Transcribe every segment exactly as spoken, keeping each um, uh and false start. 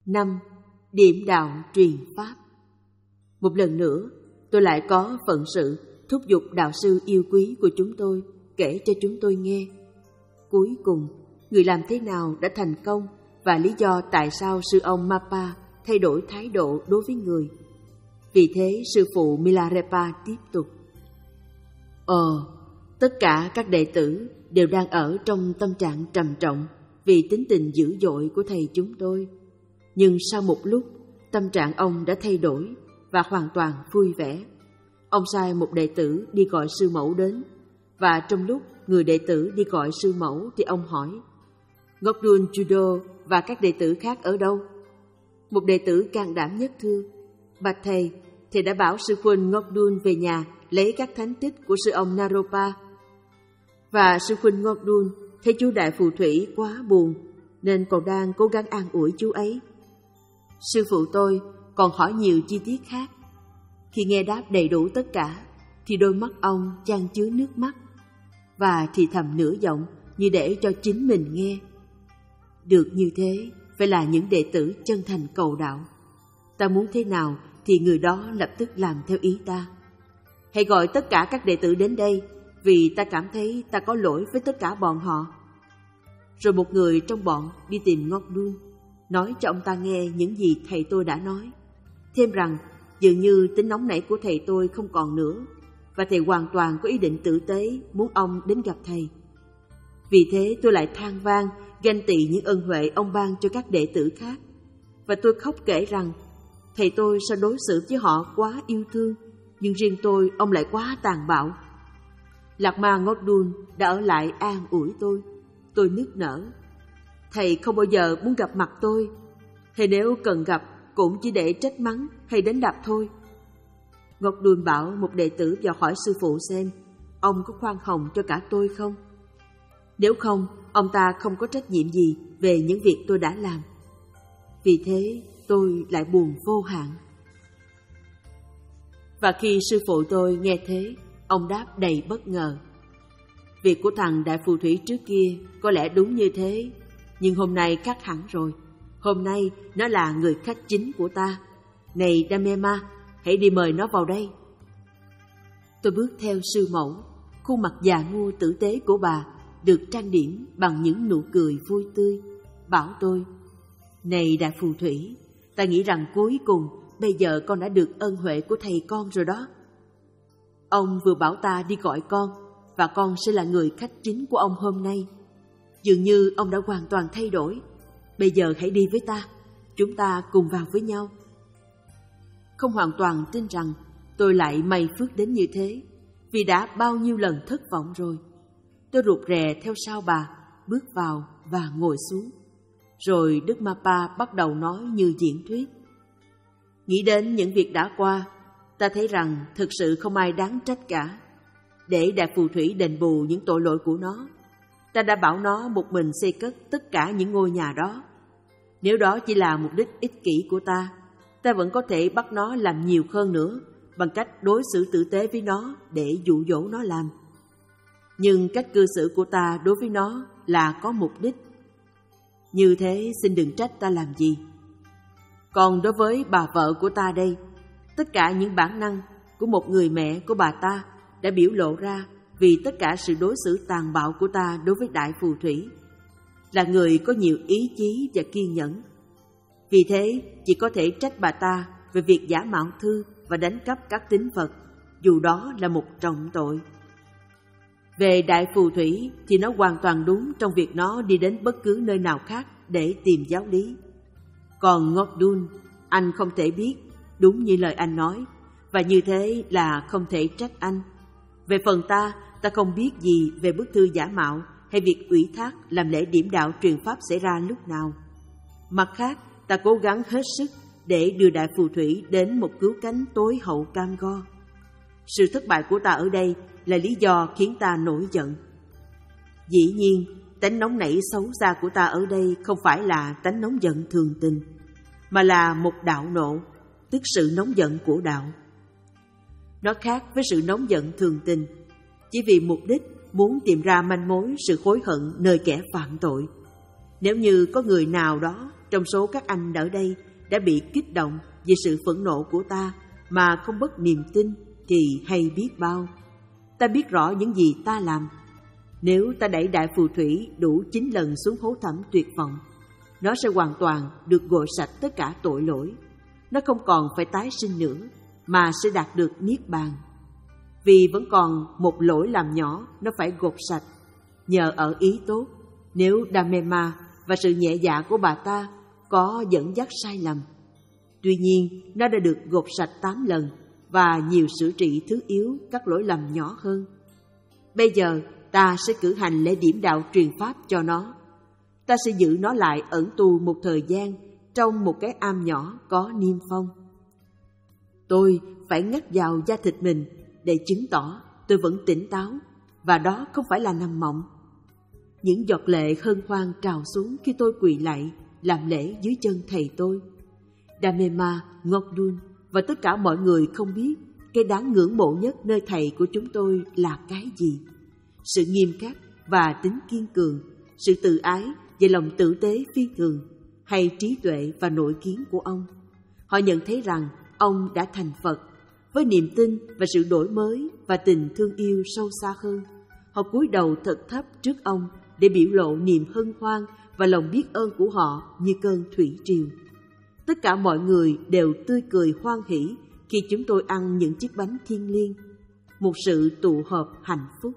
năm. Điểm đạo truyền pháp. Một lần nữa, tôi lại có phận sự thúc giục đạo sư yêu quý của chúng tôi kể cho chúng tôi nghe. Cuối cùng, người làm thế nào đã thành công và lý do tại sao sư ông Mappa thay đổi thái độ đối với người. Vì thế, sư phụ Milarepa tiếp tục. Ờ, tất cả các đệ tử đều đang ở trong tâm trạng trầm trọng vì tính tình dữ dội của thầy chúng tôi. Nhưng sau một lúc, tâm trạng ông đã thay đổi và hoàn toàn vui vẻ. Ông sai một đệ tử đi gọi sư mẫu đến, và trong lúc người đệ tử đi gọi sư mẫu thì ông hỏi: Ngokdun Judo và các đệ tử khác ở đâu? Một đệ tử can đảm nhất thưa: Bạch thầy, thầy đã bảo sư huynh Ngokdun về nhà lấy các thánh tích của sư ông Naropa. Và sư huynh Ngokdun thấy chú đại phù thủy quá buồn nên còn đang cố gắng an ủi chú ấy. Sư phụ tôi còn hỏi nhiều chi tiết khác. Khi nghe đáp đầy đủ tất cả thì đôi mắt ông chan chứa nước mắt và thì thầm nửa giọng như để cho chính mình nghe. Được như thế phải là những đệ tử chân thành cầu đạo. Ta muốn thế nào thì người đó lập tức làm theo ý ta. Hãy gọi tất cả các đệ tử đến đây, vì ta cảm thấy ta có lỗi với tất cả bọn họ. Rồi một người trong bọn đi tìm Ngokdun, nói cho ông ta nghe những gì thầy tôi đã nói, thêm rằng dường như tính nóng nảy của thầy tôi không còn nữa, và thầy hoàn toàn có ý định tử tế muốn ông đến gặp thầy. Vì thế tôi lại than vang, ganh tị những ân huệ ông ban cho các đệ tử khác, và tôi khóc kể rằng thầy tôi sao đối xử với họ quá yêu thương, nhưng riêng tôi ông lại quá tàn bạo. Lạc Ma Ngokdun đã ở lại an ủi tôi. Tôi nức nở. Thầy không bao giờ muốn gặp mặt tôi. Thầy nếu cần gặp cũng chỉ để trách mắng hay đánh đập thôi. Ngokdun bảo một đệ tử vào hỏi sư phụ xem ông có khoan hồng cho cả tôi không. Nếu không, ông ta không có trách nhiệm gì về những việc tôi đã làm. Vì thế tôi lại buồn vô hạn. Và khi sư phụ tôi nghe thế, ông đáp đầy bất ngờ. Việc của thằng đại phù thủy trước kia có lẽ đúng như thế, nhưng hôm nay khác hẳn rồi. Hôm nay nó là người khách chính của ta. Này Damema, hãy đi mời nó vào đây. Tôi bước theo sư mẫu. Khuôn mặt già nua tử tế của bà được trang điểm bằng những nụ cười vui tươi, bảo tôi: Này đại phù thủy, ta nghĩ rằng cuối cùng bây giờ con đã được ân huệ của thầy con rồi đó. Ông vừa bảo ta đi gọi con, và con sẽ là người khách chính của ông hôm nay. Dường như ông đã hoàn toàn thay đổi. Bây giờ hãy đi với ta, chúng ta cùng vào với nhau. Không hoàn toàn tin rằng tôi lại may phước đến như thế, vì đã bao nhiêu lần thất vọng rồi. Tôi rụt rè theo sau bà, bước vào và ngồi xuống. Rồi Đức Mappa bắt đầu nói như diễn thuyết. Nghĩ đến những việc đã qua, ta thấy rằng thực sự không ai đáng trách cả. Để đại phù thủy đền bù những tội lỗi của nó, ta đã bảo nó một mình xây cất tất cả những ngôi nhà đó. Nếu đó chỉ là mục đích ích kỷ của ta, ta vẫn có thể bắt nó làm nhiều hơn nữa bằng cách đối xử tử tế với nó để dụ dỗ nó làm. Nhưng cách cư xử của ta đối với nó là có mục đích. Như thế xin đừng trách ta làm gì. Còn đối với bà vợ của ta đây, tất cả những bản năng của một người mẹ của bà ta đã biểu lộ ra vì tất cả sự đối xử tàn bạo của ta đối với đại phù thủy. Là người có nhiều ý chí và kiên nhẫn. Vì thế chỉ có thể trách bà ta về việc giả mạo thư và đánh cắp các tín vật, dù đó là một trọng tội. Về đại phù thủy thì nó hoàn toàn đúng trong việc nó đi đến bất cứ nơi nào khác để tìm giáo lý. Còn Ngokdun, anh không thể biết, đúng như lời anh nói, và như thế là không thể trách anh. Về phần ta, ta không biết gì về bức thư giả mạo hay việc ủy thác làm lễ điểm đạo truyền pháp xảy ra lúc nào. Mặt khác, ta cố gắng hết sức để đưa đại phù thủy đến một cứu cánh tối hậu cam go. Sự thất bại của ta ở đây là lý do khiến ta nổi giận. Dĩ nhiên, tánh nóng nảy xấu xa của ta ở đây không phải là tánh nóng giận thường tình, mà là một đạo nộ, tức sự nóng giận của đạo. Nó khác với sự nóng giận thường tình, chỉ vì mục đích muốn tìm ra manh mối sự hối hận nơi kẻ phạm tội. Nếu như có người nào đó trong số các anh ở đây đã bị kích động vì sự phẫn nộ của ta mà không mất niềm tin thì hay biết bao. Ta biết rõ những gì ta làm. Nếu ta đẩy đại phù thủy đủ chín lần xuống hố thẳm tuyệt vọng, nó sẽ hoàn toàn được gội sạch tất cả tội lỗi. Nó không còn phải tái sinh nữa, mà sẽ đạt được niết bàn. Vì vẫn còn một lỗi làm nhỏ nó phải gột sạch. Nhờ ở ý tốt, nếu Damema và sự nhẹ dạ của bà ta có dẫn dắt sai lầm. Tuy nhiên, nó đã được gột sạch tám lần và nhiều sửa trị thứ yếu các lỗi lầm nhỏ hơn. Bây giờ, ta sẽ cử hành lễ điểm đạo truyền pháp cho nó. Ta sẽ giữ nó lại ẩn tù một thời gian trong một cái am nhỏ có niêm phong. Tôi phải ngắt vào da thịt mình để chứng tỏ tôi vẫn tỉnh táo, và đó không phải là nằm mộng. Những giọt lệ hân hoan trào xuống khi tôi quỳ lạy làm lễ dưới chân thầy tôi. Damema, Ngokdun và tất cả mọi người không biết cái đáng ngưỡng mộ nhất nơi thầy của chúng tôi là cái gì. Sự nghiêm khắc và tính kiên cường, sự tự ái và lòng tử tế phi thường, hay trí tuệ và nội kiến của ông. Họ nhận thấy rằng ông đã thành Phật. Với niềm tin và sự đổi mới và tình thương yêu sâu xa hơn, họ cúi đầu thật thấp trước ông để biểu lộ niềm hân hoan và lòng biết ơn của họ như cơn thủy triều. Tất cả mọi người đều tươi cười hoan hỉ khi chúng tôi ăn những chiếc bánh thiêng liêng, một sự tụ họp hạnh phúc.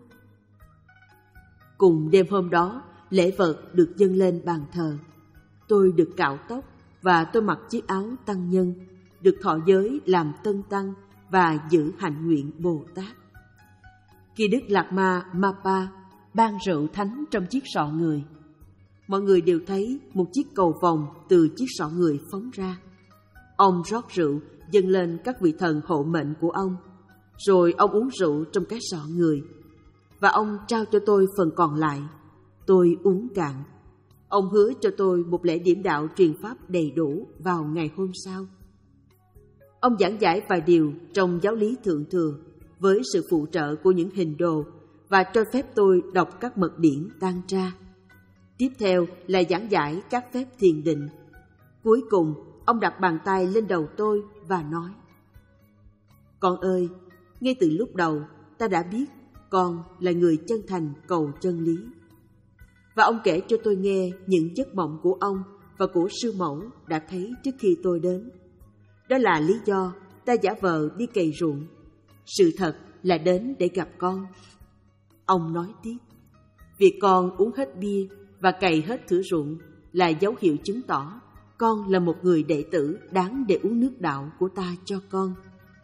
Cùng đêm hôm đó, lễ vật được dâng lên bàn thờ. Tôi được cạo tóc và tôi mặc chiếc áo tăng nhân, được thọ giới làm tân tăng và giữ hạnh nguyện Bồ Tát. Khi Đức Lạt Ma Mapa ban rượu thánh trong chiếc sọ người, mọi người đều thấy một chiếc cầu vồng từ chiếc sọ người phóng ra. Ông rót rượu dâng lên các vị thần hộ mệnh của ông, rồi ông uống rượu trong cái sọ người, và ông trao cho tôi phần còn lại. Tôi uống cạn. Ông hứa cho tôi một lễ điểm đạo truyền pháp đầy đủ vào ngày hôm sau. Ông giảng giải vài điều trong giáo lý thượng thừa với sự phụ trợ của những hình đồ và cho phép tôi đọc các mật điển Tăng Tra. Tiếp theo là giảng giải các phép thiền định. Cuối cùng, ông đặt bàn tay lên đầu tôi và nói: "Con ơi, ngay từ lúc đầu ta đã biết con là người chân thành cầu chân lý." Và ông kể cho tôi nghe những giấc mộng của ông và của sư mẫu đã thấy trước khi tôi đến. Đó là lý do ta giả vờ đi cày ruộng. Sự thật là đến để gặp con. Ông nói tiếp: "Việc con uống hết bia và cày hết thửa ruộng là dấu hiệu chứng tỏ con là một người đệ tử đáng để uống nước đạo của ta cho con."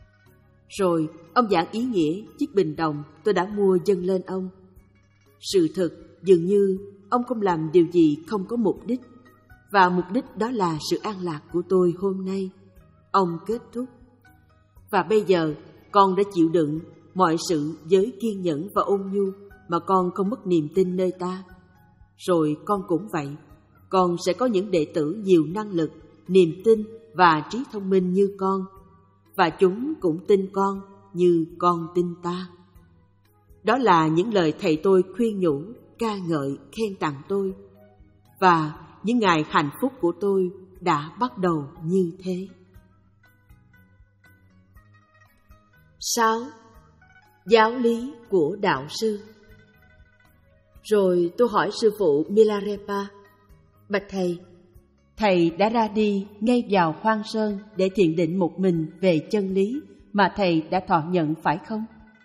Rồi ông giảng ý nghĩa chiếc bình đồng tôi đã mua dâng lên ông. Sự thật dường như ông không làm điều gì không có mục đích, và mục đích đó là sự an lạc của tôi hôm nay. Ông kết thúc: "Và bây giờ con đã chịu đựng mọi sự với kiên nhẫn và ôn nhu mà con không mất niềm tin nơi ta. Rồi con cũng vậy, con sẽ có những đệ tử nhiều năng lực, niềm tin và trí thông minh như con, và chúng cũng tin con như con tin ta." Đó là những lời thầy tôi khuyên nhủ, ca ngợi, khen tặng tôi. Và những ngày hạnh phúc của tôi đã bắt đầu như thế. Sáu. Giáo lý của đạo sư. Rồi tôi hỏi sư phụ Milarepa: "Bạch thầy, thầy đã ra đi ngay vào hoang sơn để thiền định một mình về chân lý mà thầy đã thọ nhận phải không?"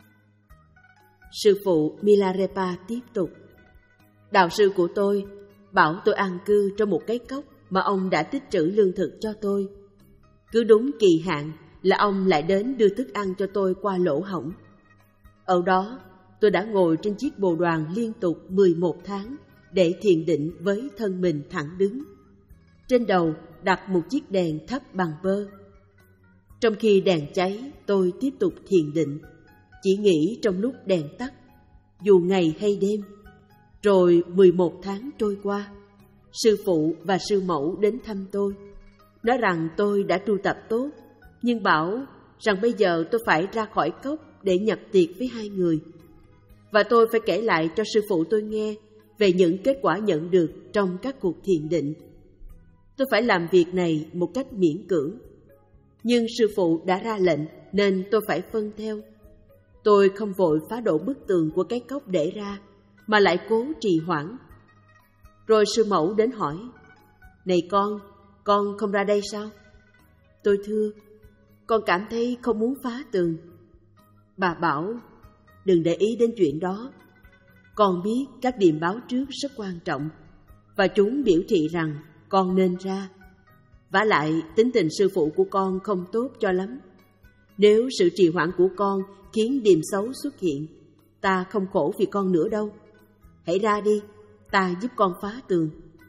Sư phụ Milarepa tiếp tục: "Đạo sư của tôi bảo tôi an cư trong một cái cốc mà ông đã tích trữ lương thực cho tôi. Cứ đúng kỳ hạn là ông lại đến đưa thức ăn cho tôi qua lỗ hổng. Ở đó, tôi đã ngồi trên chiếc bồ đoàn liên tục mười một tháng để thiền định với thân mình thẳng đứng. Trên đầu đặt một chiếc đèn thấp bằng bơ. Trong khi đèn cháy, tôi tiếp tục thiền định, chỉ nghĩ trong lúc đèn tắt, dù ngày hay đêm. Rồi mười một tháng trôi qua, sư phụ và sư mẫu đến thăm tôi, nói rằng tôi đã tu tập tốt, nhưng bảo rằng bây giờ tôi phải ra khỏi cốc để nhập tiệc với hai người. Và tôi phải kể lại cho sư phụ tôi nghe về những kết quả nhận được trong các cuộc thiền định. Tôi phải làm việc này một cách miễn cưỡng. Nhưng sư phụ đã ra lệnh nên tôi phải vâng theo. Tôi không vội phá đổ bức tường của cái cốc để ra, mà lại cố trì hoãn. Rồi sư mẫu đến hỏi, này con, con không ra đây sao? Tôi thưa, con cảm thấy không muốn phá tường. Bà bảo, đừng để ý đến chuyện đó. Con biết các điềm báo trước rất quan trọng, và chúng biểu thị rằng con nên ra. Vả lại, tính tình sư phụ của con không tốt cho lắm. Nếu sự trì hoãn của con khiến điềm xấu xuất hiện, ta không khổ vì con nữa đâu. Hãy ra đi, ta giúp con phá tường.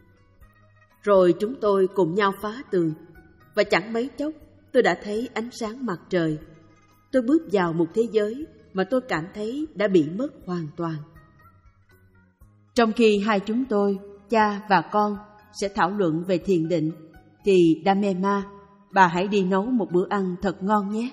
Rồi chúng tôi cùng nhau phá tường, và chẳng mấy chốc tôi đã thấy ánh sáng mặt trời. Tôi bước vào một thế giới mà tôi cảm thấy đã bị mất hoàn toàn. Trong khi hai chúng tôi, cha và con, sẽ thảo luận về thiền định, thì Damema, bà hãy đi nấu một bữa ăn thật ngon nhé.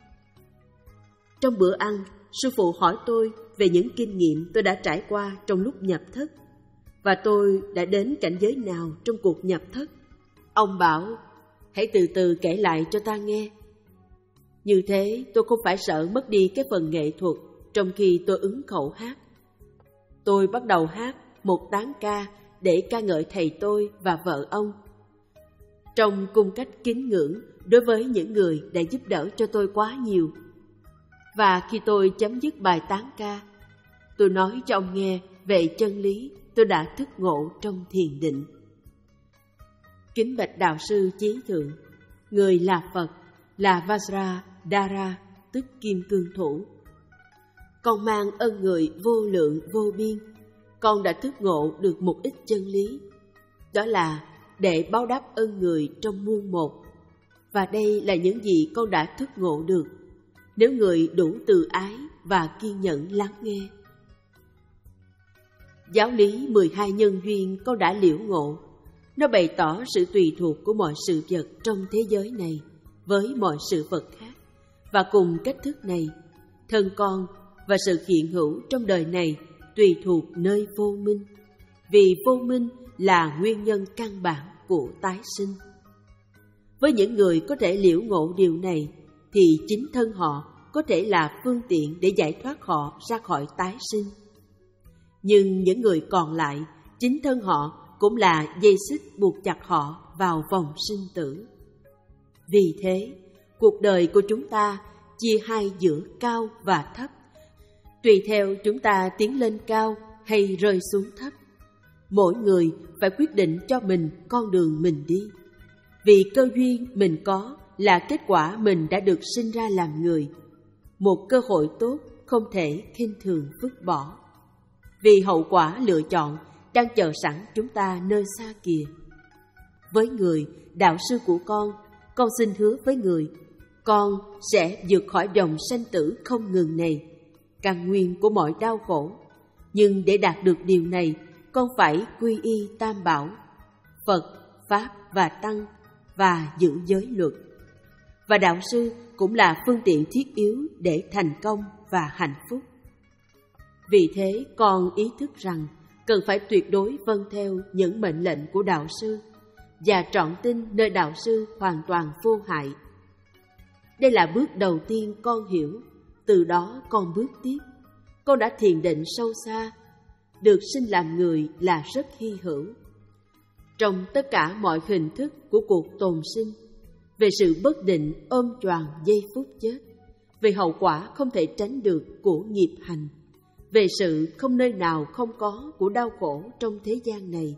Trong bữa ăn, sư phụ hỏi tôi về những kinh nghiệm tôi đã trải qua trong lúc nhập thất, và tôi đã đến cảnh giới nào trong cuộc nhập thất. Ông bảo, hãy từ từ kể lại cho ta nghe. Như thế tôi không phải sợ mất đi cái phần nghệ thuật trong khi tôi ứng khẩu hát. Tôi bắt đầu hát một tán ca để ca ngợi thầy tôi và vợ ông, trong cung cách kính ngưỡng đối với những người đã giúp đỡ cho tôi quá nhiều. Và khi tôi chấm dứt bài tán ca, tôi nói cho ông nghe về chân lý tôi đã thức ngộ trong thiền định. Kính bạch đạo sư chí thượng, người là Phật, là Vajradhara, tức Kim Cương Thủ. Con mang ơn người vô lượng vô biên, con đã thức ngộ được một ít chân lý. Đó là để báo đáp ơn người trong muôn một. Và đây là những gì con đã thức ngộ được, nếu người đủ từ ái và kiên nhẫn lắng nghe. Giáo lý mười hai nhân duyên con đã liễu ngộ. Nó bày tỏ sự tùy thuộc của mọi sự vật trong thế giới này với mọi sự vật khác. Và cùng cách thức này, thân con và sự hiện hữu trong đời này tùy thuộc nơi vô minh. Vì vô minh là nguyên nhân căn bản của tái sinh. Với những người có thể liễu ngộ điều này, thì chính thân họ có thể là phương tiện để giải thoát họ ra khỏi tái sinh. Nhưng những người còn lại, chính thân họ cũng là dây xích buộc chặt họ vào vòng sinh tử. Vì thế, cuộc đời của chúng ta chia hai giữa cao và thấp, tùy theo chúng ta tiến lên cao hay rơi xuống thấp. Mỗi người phải quyết định cho mình con đường mình đi. Vì cơ duyên mình có là kết quả mình đã được sinh ra làm người, một cơ hội tốt không thể khinh thường vứt bỏ. Vì hậu quả lựa chọn đang chờ sẵn chúng ta nơi xa kìa. Với người, đạo sư của con, con xin hứa với người, con sẽ vượt khỏi dòng sanh tử không ngừng này, căn nguyên của mọi đau khổ. Nhưng để đạt được điều này, con phải quy y tam bảo, Phật, Pháp và Tăng, và giữ giới luật. Và đạo sư cũng là phương tiện thiết yếu để thành công và hạnh phúc. Vì thế con ý thức rằng cần phải tuyệt đối vâng theo những mệnh lệnh của đạo sư và trọn tin nơi đạo sư hoàn toàn vô hại. Đây là bước đầu tiên con hiểu, từ đó con bước tiếp. Con đã thiền định sâu xa. Được sinh làm người là rất hy hữu. Trong tất cả mọi hình thức của cuộc tồn sinh, về sự bất định ôm choàng giây phút chết, về hậu quả không thể tránh được của nghiệp hành, về sự không nơi nào không có của đau khổ trong thế gian này.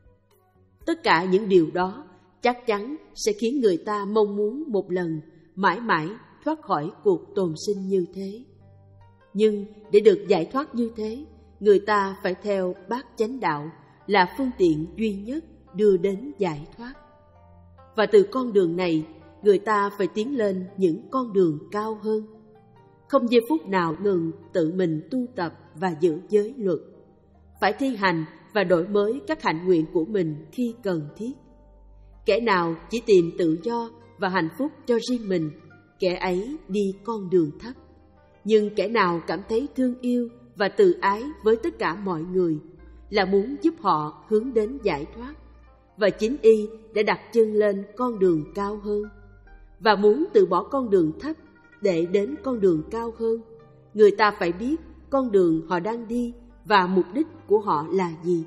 Tất cả những điều đó chắc chắn sẽ khiến người ta mong muốn một lần mãi mãi thoát khỏi cuộc tồn sinh như thế. Nhưng để được giải thoát như thế, người ta phải theo bát chánh đạo là phương tiện duy nhất đưa đến giải thoát. Và từ con đường này, người ta phải tiến lên những con đường cao hơn. Không giây phút nào ngừng tự mình tu tập và giữ giới luật. Phải thi hành và đổi mới các hạnh nguyện của mình khi cần thiết. Kẻ nào chỉ tìm tự do và hạnh phúc cho riêng mình, kẻ ấy đi con đường thấp. Nhưng kẻ nào cảm thấy thương yêu và từ ái với tất cả mọi người, là muốn giúp họ hướng đến giải thoát, và chính y đã đặt chân lên con đường cao hơn. Và muốn từ bỏ con đường thấp để đến con đường cao hơn, người ta phải biết con đường họ đang đi và mục đích của họ là gì.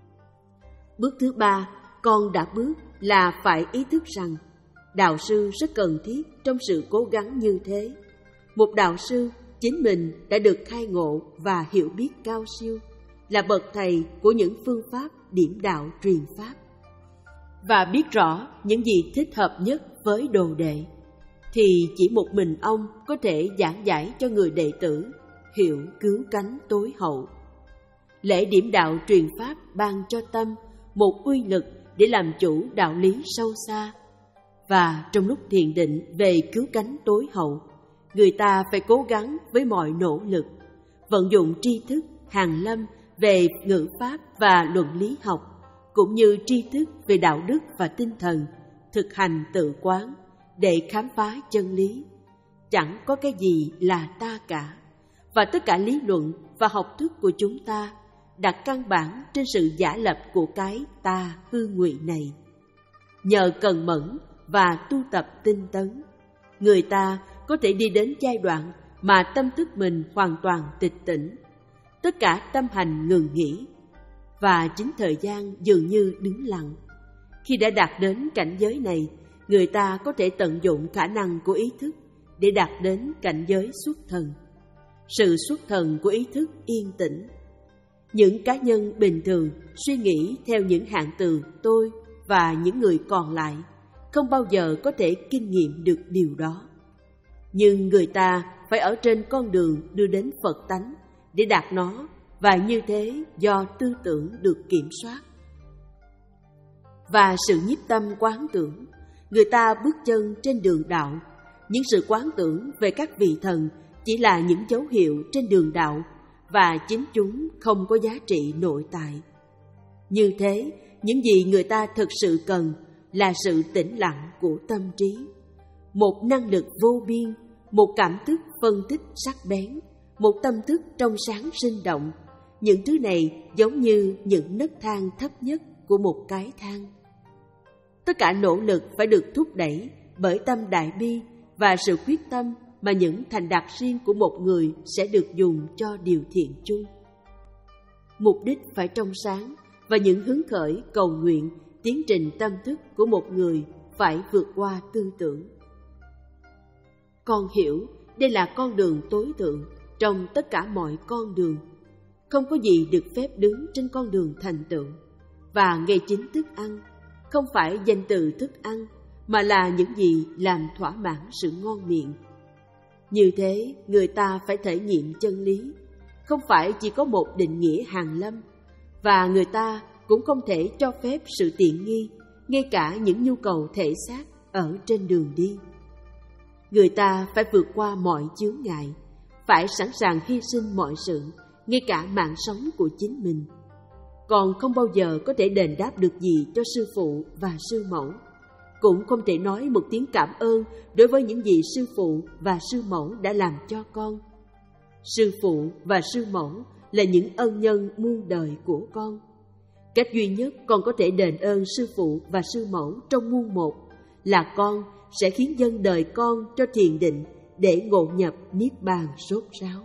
Bước thứ ba, con đã bước là phải ý thức rằng đạo sư rất cần thiết trong sự cố gắng như thế. Một đạo sư chính mình đã được khai ngộ và hiểu biết cao siêu, là bậc thầy của những phương pháp điểm đạo truyền pháp, và biết rõ những gì thích hợp nhất với đồ đệ, thì chỉ một mình ông có thể giảng giải cho người đệ tử hiểu cứu cánh tối hậu. Lễ điểm đạo truyền pháp ban cho tâm một uy lực để làm chủ đạo lý sâu xa, và trong lúc thiền định về cứu cánh tối hậu, người ta phải cố gắng với mọi nỗ lực, vận dụng tri thức hàn lâm về ngữ pháp và luận lý học, cũng như tri thức về đạo đức và tinh thần, thực hành tự quán để khám phá chân lý. Chẳng có cái gì là ta cả, và tất cả lý luận và học thức của chúng ta đặt căn bản trên sự giả lập của cái ta hư ngụy này. Nhờ cần mẫn và tu tập tinh tấn, người ta có thể đi đến giai đoạn mà tâm thức mình hoàn toàn tịch tỉnh, tất cả tâm hành ngừng nghỉ, và chính thời gian dường như đứng lặng. Khi đã đạt đến cảnh giới này, người ta có thể tận dụng khả năng của ý thức để đạt đến cảnh giới xuất thần. Sự xuất thần của ý thức yên tĩnh. Những cá nhân bình thường suy nghĩ theo những hạng từ tôi và những người còn lại không bao giờ có thể kinh nghiệm được điều đó. Nhưng người ta phải ở trên con đường đưa đến Phật tánh để đạt nó, và như thế do tư tưởng được kiểm soát và sự nhiếp tâm quán tưởng, người ta bước chân trên đường đạo. Những sự quán tưởng về các vị thần chỉ là những dấu hiệu trên đường đạo, và chính chúng không có giá trị nội tại. Như thế, những gì người ta thực sự cần là sự tĩnh lặng của tâm trí, một năng lực vô biên, một cảm thức phân tích sắc bén, một tâm thức trong sáng sinh động. Những thứ này giống như những nấc thang thấp nhất của một cái thang. Tất cả nỗ lực phải được thúc đẩy bởi tâm đại bi và sự quyết tâm mà những thành đạt riêng của một người sẽ được dùng cho điều thiện chung. Mục đích phải trong sáng, và những hứng khởi cầu nguyện tiến trình tâm thức của một người phải vượt qua tư tưởng. Con hiểu đây là con đường tối thượng trong tất cả mọi con đường. Không có gì được phép đứng trên con đường thành tựu, và ngay chính thức ăn không phải danh từ thức ăn, mà là những gì làm thỏa mãn sự ngon miệng. Như thế, người ta phải thể nghiệm chân lý, không phải chỉ có một định nghĩa hàn lâm, và người ta cũng không thể cho phép sự tiện nghi, ngay cả những nhu cầu thể xác ở trên đường đi. Người ta phải vượt qua mọi chướng ngại, phải sẵn sàng hy sinh mọi sự, ngay cả mạng sống của chính mình. Còn không bao giờ có thể đền đáp được gì cho sư phụ và sư mẫu, cũng không thể nói một tiếng cảm ơn đối với những gì sư phụ và sư mẫu đã làm cho con. Sư phụ và sư mẫu là những ân nhân muôn đời của con. Cách duy nhất con có thể đền ơn sư phụ và sư mẫu trong muôn một là con sẽ khiến dân đời con cho thiền định để ngộ nhập niết bàn rốt ráo.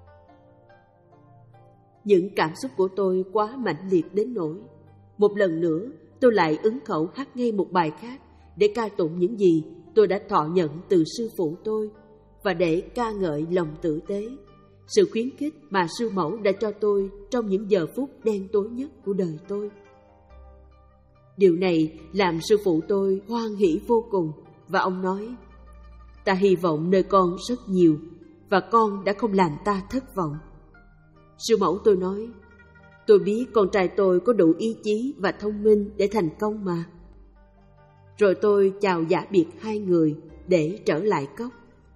Những cảm xúc của tôi quá mãnh liệt đến nỗi một lần nữa tôi lại ứng khẩu hát ngay một bài khác để ca tụng những gì tôi đã thọ nhận từ sư phụ tôi, và để ca ngợi lòng tử tế, sự khuyến khích mà sư mẫu đã cho tôi trong những giờ phút đen tối nhất của đời tôi. Điều này làm sư phụ tôi hoan hỉ vô cùng, và ông nói: ta hy vọng nơi con rất nhiều, và con đã không làm ta thất vọng. Sư mẫu tôi nói: tôi biết con trai tôi có đủ ý chí và thông minh để thành công mà. Rồi tôi chào giả biệt hai người để trở lại cốc.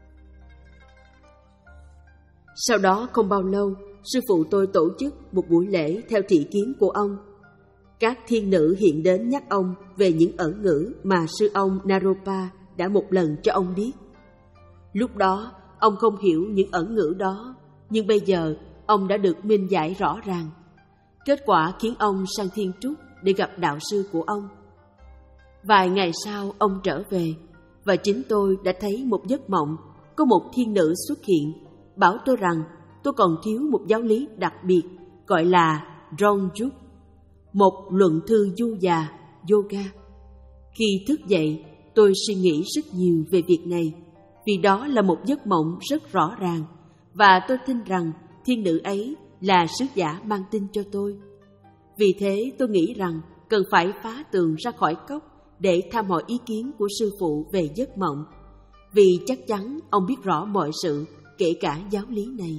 Sau đó không bao lâu, sư phụ tôi tổ chức một buổi lễ theo thị kiến của ông. Các thiên nữ hiện đến nhắc ông về những ẩn ngữ mà sư ông Naropa đã một lần cho ông biết. Lúc đó, ông không hiểu những ẩn ngữ đó, nhưng bây giờ ông đã được minh giải rõ ràng. Kết quả khiến ông sang Thiên Trúc để gặp đạo sư của ông. Vài ngày sau ông trở về, và chính tôi đã thấy một giấc mộng có một thiên nữ xuất hiện, bảo tôi rằng tôi còn thiếu một giáo lý đặc biệt gọi là Ronjuk, một luận thư du già, yoga. Khi thức dậy, tôi suy nghĩ rất nhiều về việc này, vì đó là một giấc mộng rất rõ ràng, và tôi tin rằng thiên nữ ấy là sứ giả mang tin cho tôi. Vì thế tôi nghĩ rằng cần phải phá tường ra khỏi cốc để tham hỏi ý kiến của sư phụ về giấc mộng, vì chắc chắn ông biết rõ mọi sự, kể cả giáo lý này.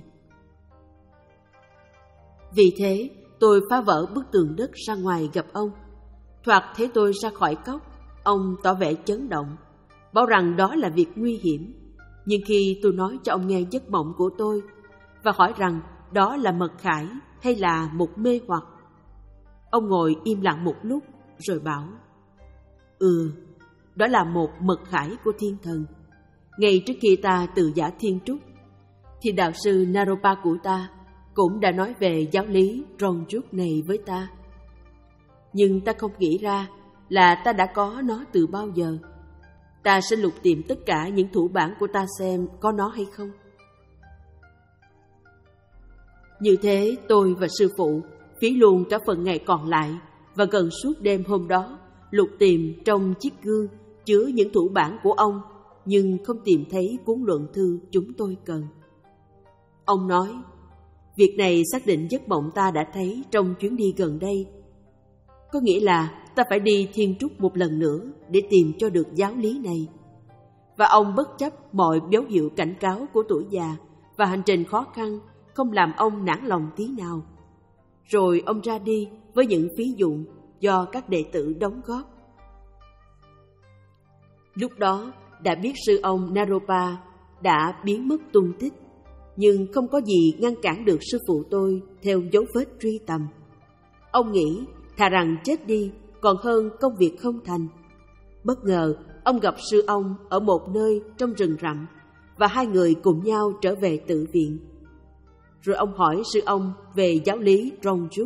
Vì thế tôi phá vỡ bức tường đất ra ngoài gặp ông. Thoạt thấy tôi ra khỏi cốc, ông tỏ vẻ chấn động, bảo rằng đó là việc nguy hiểm. Nhưng khi tôi nói cho ông nghe giấc mộng của tôi và hỏi rằng đó là mật khải hay là một mê hoặc, ông ngồi im lặng một lúc rồi bảo: Ừ, đó là một mật khải của thiên thần. Ngay trước khi ta từ giả Thiên Trúc, thì đạo sư Naropa của ta cũng đã nói về giáo lý Ronjuk này với ta. Nhưng ta không nghĩ ra là ta đã có nó từ bao giờ. Ta sẽ lục tìm tất cả những thủ bản của ta xem có nó hay không. Như thế tôi và sư phụ phí luôn cả phần ngày còn lại, và gần suốt đêm hôm đó lục tìm trong chiếc gương chứa những thủ bản của ông, nhưng không tìm thấy cuốn luận thư chúng tôi cần. Ông nói, việc này xác định giấc mộng ta đã thấy trong chuyến đi gần đây. Có nghĩa là ta phải đi Thiên Trúc một lần nữa để tìm cho được giáo lý này. Và ông bất chấp mọi dấu hiệu cảnh cáo của tuổi già và hành trình khó khăn, không làm ông nản lòng tí nào. Rồi ông ra đi với những phí dụng do các đệ tử đóng góp. Lúc đó đã biết sư ông Naropa đã biến mất tung tích, nhưng không có gì ngăn cản được sư phụ tôi theo dấu vết truy tầm. Ông nghĩ thà rằng chết đi còn hơn công việc không thành. Bất ngờ ông gặp sư ông ở một nơi trong rừng rậm, và hai người cùng nhau trở về tự viện. Rồi ông hỏi sư ông về giáo lý Ronjuk.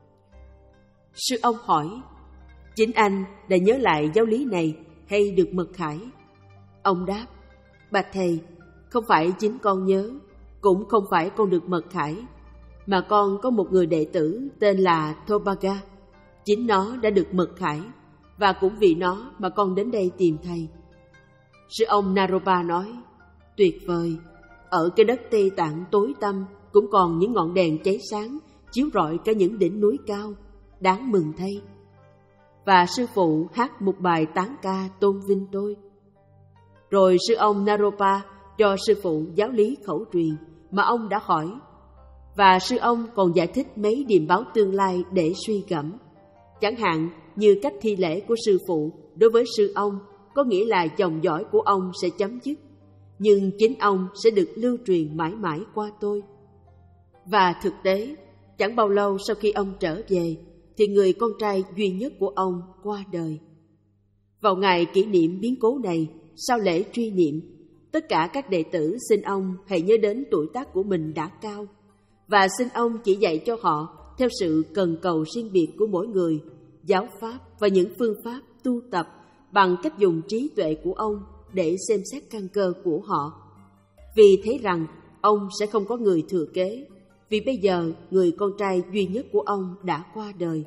Sư ông hỏi, chính anh đã nhớ lại giáo lý này hay được mật khải? Ông đáp, bạch thầy, không phải chính con nhớ, cũng không phải con được mật khải, mà con có một người đệ tử tên là Thobaga. Chính nó đã được mật khải, và cũng vì nó mà con đến đây tìm thầy. Sư ông Naropa nói, tuyệt vời, ở cái đất Tây Tạng tối tăm cũng còn những ngọn đèn cháy sáng chiếu rọi cả những đỉnh núi cao, đáng mừng thay. Và sư phụ hát một bài tán ca tôn vinh tôi. Rồi sư ông Naropa cho sư phụ giáo lý khẩu truyền mà ông đã hỏi, và sư ông còn giải thích mấy điềm báo tương lai để suy gẫm. Chẳng hạn như cách thi lễ của sư phụ đối với sư ông có nghĩa là dòng dõi của ông sẽ chấm dứt, nhưng chính ông sẽ được lưu truyền mãi mãi qua tôi. Và thực tế, chẳng bao lâu sau khi ông trở về, thì người con trai duy nhất của ông qua đời. Vào ngày kỷ niệm biến cố này, sau lễ truy niệm, tất cả các đệ tử xin ông hãy nhớ đến tuổi tác của mình đã cao, và xin ông chỉ dạy cho họ theo sự cần cầu riêng biệt của mỗi người, giáo pháp và những phương pháp tu tập bằng cách dùng trí tuệ của ông để xem xét căn cơ của họ. Vì thấy rằng ông sẽ không có người thừa kế, vì bây giờ người con trai duy nhất của ông đã qua đời.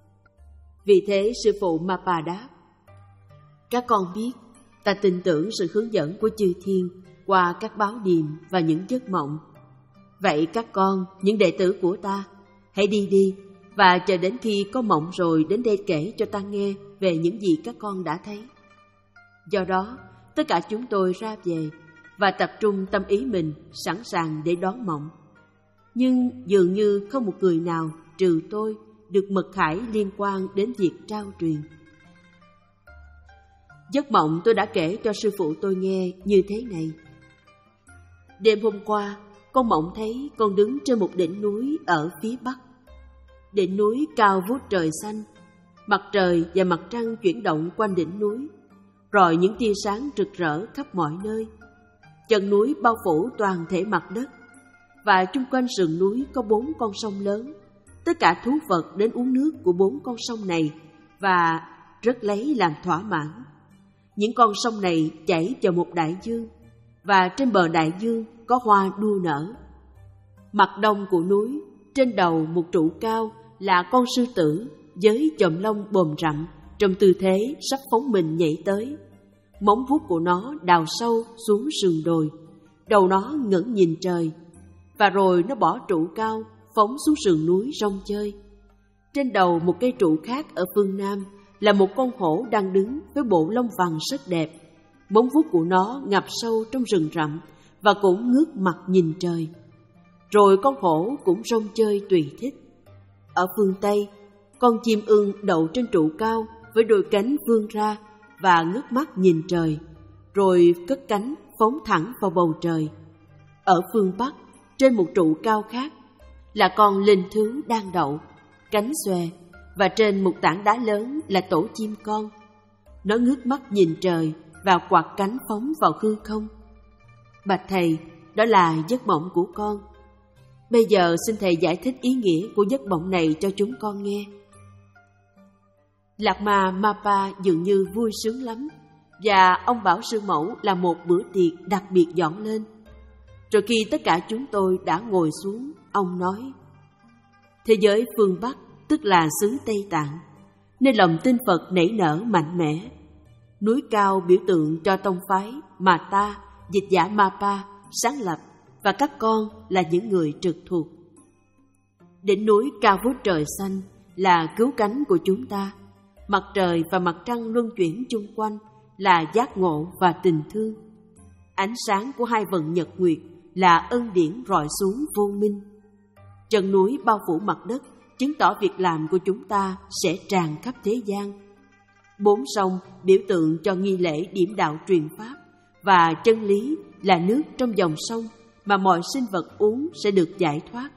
Vì thế sư phụ Mapa đáp, các con biết, ta tin tưởng sự hướng dẫn của chư thiên qua các báo điềm và những giấc mộng. Vậy các con, những đệ tử của ta, hãy đi đi và chờ đến khi có mộng rồi đến đây kể cho ta nghe về những gì các con đã thấy. Do đó, tất cả chúng tôi ra về và tập trung tâm ý mình sẵn sàng để đón mộng. Nhưng dường như không một người nào trừ tôi được mật khải liên quan đến việc trao truyền. Giấc mộng tôi đã kể cho sư phụ tôi nghe như thế này. Đêm hôm qua, con mộng thấy con đứng trên một đỉnh núi ở phía bắc. Đỉnh núi cao vút trời xanh, mặt trời và mặt trăng chuyển động quanh đỉnh núi, rọi những tia sáng rực rỡ khắp mọi nơi. Chân núi bao phủ toàn thể mặt đất, và chung quanh sườn núi có bốn con sông lớn, tất cả thú vật đến uống nước của bốn con sông này và rất lấy làm thỏa mãn. Những con sông này chảy vào một đại dương, và trên bờ đại dương có hoa đua nở. Mặt đông của núi, trên đầu một trụ cao là con sư tử với chòm lông bồm rậm, trong tư thế sắp phóng mình nhảy tới. Móng vuốt của nó đào sâu xuống sườn đồi, đầu nó ngẩng nhìn trời, và rồi nó bỏ trụ cao phóng xuống sườn núi rong chơi. Trên đầu một cây trụ khác ở phương Nam là một con hổ đang đứng với bộ lông vàng rất đẹp. Móng vuốt của nó ngập sâu trong rừng rậm và cũng ngước mặt nhìn trời. Rồi con hổ cũng rong chơi tùy thích. Ở phương Tây, con chim ưng đậu trên trụ cao với đôi cánh vươn ra và ngước mắt nhìn trời, rồi cất cánh phóng thẳng vào bầu trời. Ở phương Bắc, trên một trụ cao khác, là con linh thú đang đậu, cánh xòe, và trên một tảng đá lớn là tổ chim con. Nó ngước mắt nhìn trời và quạt cánh phóng vào hư không. Bạch thầy, đó là giấc mộng của con. Bây giờ xin thầy giải thích ý nghĩa của giấc mộng này cho chúng con nghe. Lạc Ma Mapa dường như vui sướng lắm, và ông bảo sư mẫu là một bữa tiệc đặc biệt dọn lên. Rồi khi tất cả chúng tôi đã ngồi xuống, ông nói: thế giới phương Bắc, tức là xứ Tây Tạng, nơi lòng tin Phật nảy nở mạnh mẽ. Núi cao biểu tượng cho tông phái mà ta, dịch giả Mapa, sáng lập, và các con là những người trực thuộc. Đỉnh núi cao vút trời xanh là cứu cánh của chúng ta. Mặt trời và mặt trăng luân chuyển chung quanh là giác ngộ và tình thương. Ánh sáng của hai vầng nhật nguyệt là ân điển rọi xuống vô minh. Chân núi bao phủ mặt đất chứng tỏ việc làm của chúng ta sẽ tràn khắp thế gian. Bốn sông biểu tượng cho nghi lễ điểm đạo truyền pháp, và chân lý là nước trong dòng sông mà mọi sinh vật uống sẽ được giải thoát.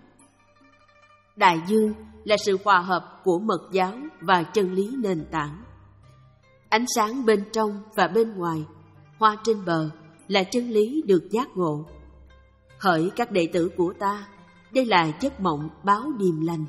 Đại dương là sự hòa hợp của mật giáo và chân lý nền tảng. Ánh sáng bên trong và bên ngoài, hoa trên bờ là chân lý được giác ngộ. Hỡi các đệ tử của ta, đây là giấc mộng báo điềm lành.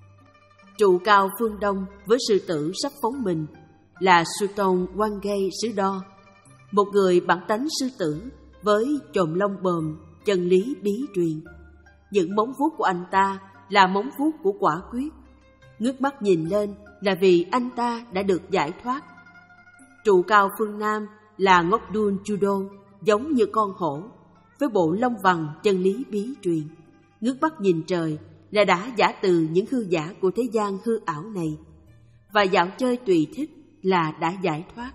Trụ cao phương Đông với sư tử sắp phóng mình là Sutton Wangay xứ Đo, một người bản tánh sư tử với chòm lông bờm, chân lý bí truyền. Những móng vuốt của anh ta là móng vuốt của quả quyết. Ngước mắt nhìn lên là vì anh ta đã được giải thoát. Trụ cao phương Nam là Ngokdun Judo, giống như con hổ, với bộ lông vàng chân lý bí truyền. Ngước mắt nhìn trời là đã giả từ những hư giả của thế gian hư ảo này, và dạo chơi tùy thích là đã giải thoát.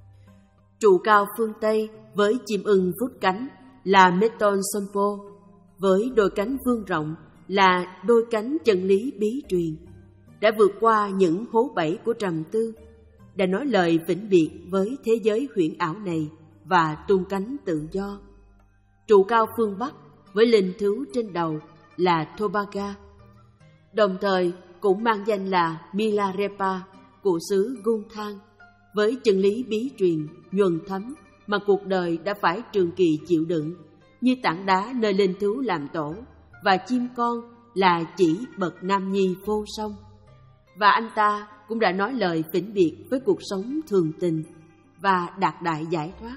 Trụ cao phương Tây với chim ưng vút cánh là Meton Sompo, với đôi cánh vươn rộng là đôi cánh chân lý bí truyền, đã vượt qua những hố bẫy của trầm tư, đã nói lời vĩnh biệt với thế giới huyễn ảo này và tung cánh tự do. Trụ cao phương Bắc với linh thú trên đầu là Tobaga, đồng thời cũng mang danh là Milarepa của xứ Gunthang, với chân lý bí truyền nhuần thấm mà cuộc đời đã phải trường kỳ chịu đựng, như tảng đá nơi linh thú làm tổ, và chim con là chỉ bậc nam nhi vô song. Và anh ta cũng đã nói lời vĩnh biệt với cuộc sống thường tình và đạt đại giải thoát.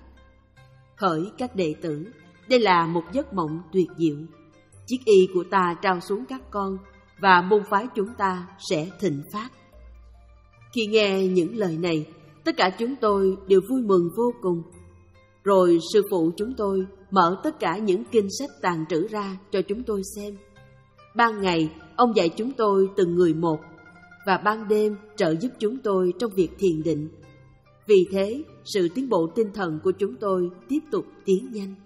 Hỡi các đệ tử, đây là một giấc mộng tuyệt diệu. Chiếc y của ta trao xuống các con, và môn phái chúng ta sẽ thịnh phát. Khi nghe những lời này, tất cả chúng tôi đều vui mừng vô cùng. Rồi sư phụ chúng tôi mở tất cả những kinh sách tàng trữ ra cho chúng tôi xem. Ban ngày, ông dạy chúng tôi từng người một, và ban đêm trợ giúp chúng tôi trong việc thiền định. Vì thế, sự tiến bộ tinh thần của chúng tôi tiếp tục tiến nhanh.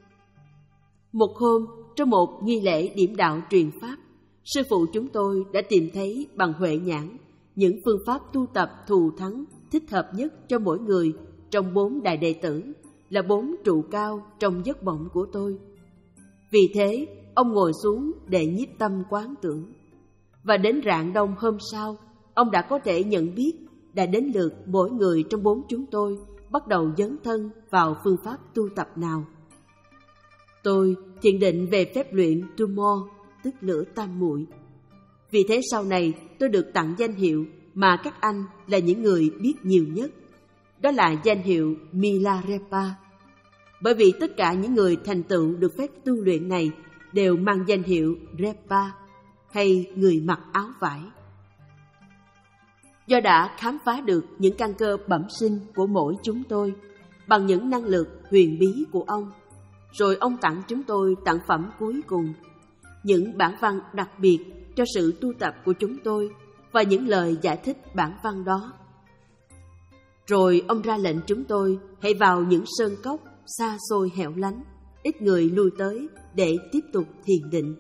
Một hôm, trong một nghi lễ điểm đạo truyền pháp, sư phụ chúng tôi đã tìm thấy bằng huệ nhãn những phương pháp tu tập thù thắng thích hợp nhất cho mỗi người trong bốn đại đệ tử, là bốn trụ cao trong giấc mộng của tôi. Vì thế, ông ngồi xuống để nhiếp tâm quán tưởng. Và đến rạng đông hôm sau, ông đã có thể nhận biết đã đến lượt mỗi người trong bốn chúng tôi bắt đầu dấn thân vào phương pháp tu tập nào. Tôi thiền định về phép luyện Tumo, tức lửa tam muội. Vì thế sau này tôi được tặng danh hiệu mà các anh là những người biết nhiều nhất. Đó là danh hiệu Milarepa. Bởi vì tất cả những người thành tựu được phép tu luyện này đều mang danh hiệu Repa, hay người mặc áo vải. Do đã khám phá được những căn cơ bẩm sinh của mỗi chúng tôi bằng những năng lực huyền bí của ông, rồi ông tặng chúng tôi tặng phẩm cuối cùng, những bản văn đặc biệt cho sự tu tập của chúng tôi và những lời giải thích bản văn đó. Rồi ông ra lệnh chúng tôi hãy vào những sơn cốc xa xôi hẻo lánh, ít người lui tới để tiếp tục thiền định.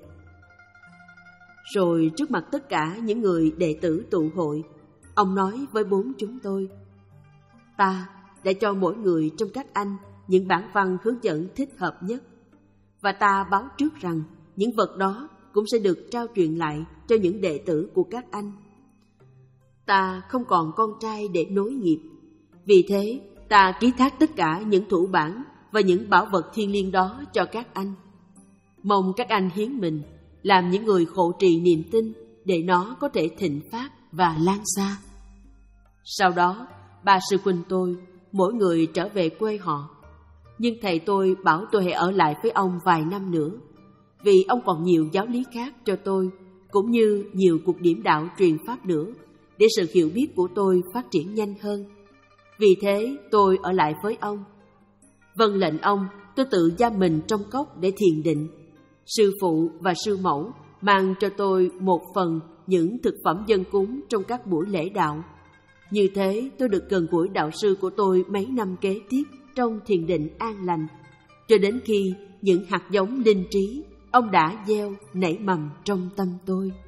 Rồi trước mặt tất cả những người đệ tử tụ hội, ông nói với bốn chúng tôi: ta đã cho mỗi người trong các anh những bản văn hướng dẫn thích hợp nhất, và ta báo trước rằng những vật đó cũng sẽ được trao truyền lại cho những đệ tử của các anh. Ta không còn con trai để nối nghiệp, vì thế ta ký thác tất cả những thủ bản và những bảo vật thiêng liêng đó cho các anh. Mong các anh hiến mình làm những người hộ trì niềm tin để nó có thể thịnh phát và lan xa. Sau đó, ba sư huynh tôi mỗi người trở về quê họ, nhưng thầy tôi bảo tôi hãy ở lại với ông vài năm nữa, vì ông còn nhiều giáo lý khác cho tôi, cũng như nhiều cuộc điểm đạo truyền pháp nữa, để sự hiểu biết của tôi phát triển nhanh hơn. Vì thế tôi ở lại với ông. Vâng lệnh ông, tôi tự giam mình trong cốc để thiền định. Sư phụ và sư mẫu mang cho tôi một phần những thực phẩm dân cúng trong các buổi lễ đạo. Như thế tôi được gần gũi đạo sư của tôi mấy năm kế tiếp trong thiền định an lành, cho đến khi những hạt giống linh trí ông đã gieo nảy mầm trong tâm tôi.